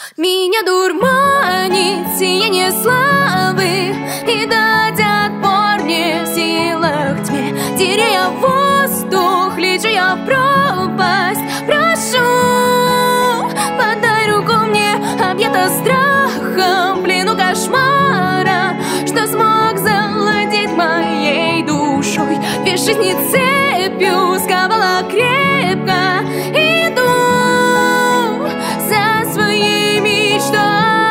Меня дурманит сияние славы, и до тех пор не в силах тьме, теряя воздух, лечу я в пропасть. Прошу, подай руку мне, объята страхом, в плену кошмара, что смог завладеть моей душой. Весь жизни цепью сковала крепко, иду за своей мечтой.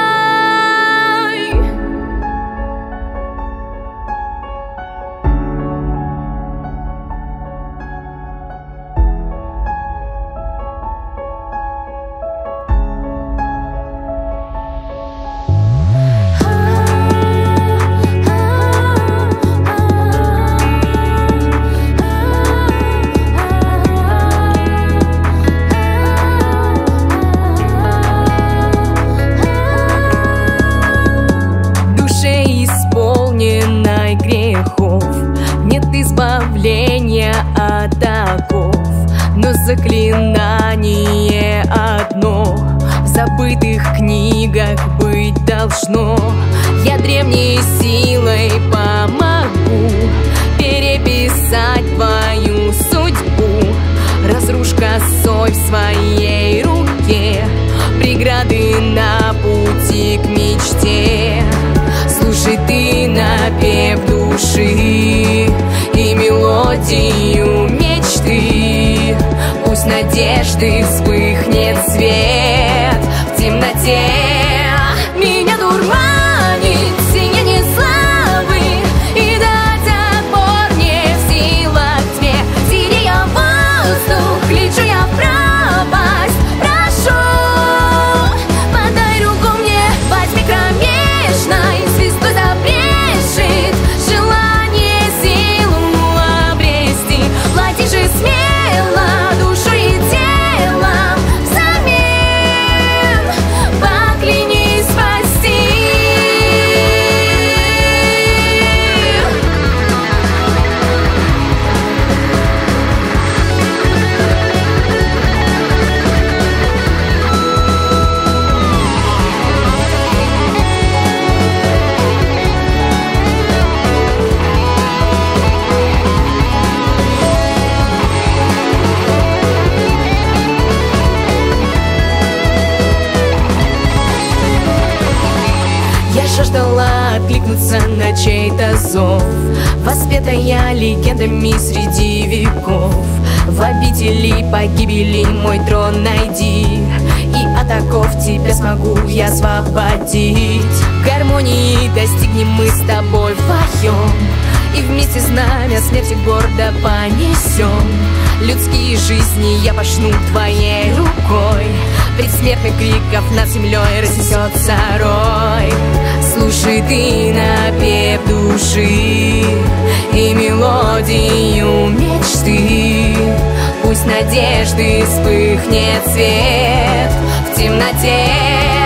Исполненной грехов нет избавления от оков, но заклинание одно в забытых книгах быть должно. Я древней силой помогу переписать твою судьбу. Разрушь косой в своей руке преграды на пути к мечте. Слушай ты напев души и мелодию мечты. Пусть надежды вспыхнет свет в темноте. Меня дурманит сияние славы, и до тех пор не в силах тьме, теряя воздух, лечу я в пропасть. Прошу, подай руку мне, возьми кромешной звездой забрешет желание силу обрести. Плати же смело душу и телом взамен, поклянись спасти. Я жаждала откликнуться на чей-то зов, воспетая легендами среди веков. В обители погибели мой трон найди, и от оков тебя смогу я освободить. Гармонии достигнем мы с тобой вдвоем, и вместе знамя смерти гордо понесем. Людские жизни я пошну твоей рукой, предсмертных криков над землей разнесется рой. Слушай ты напев души и мелодию мечты. Пусть надежды вспыхнет свет в темноте.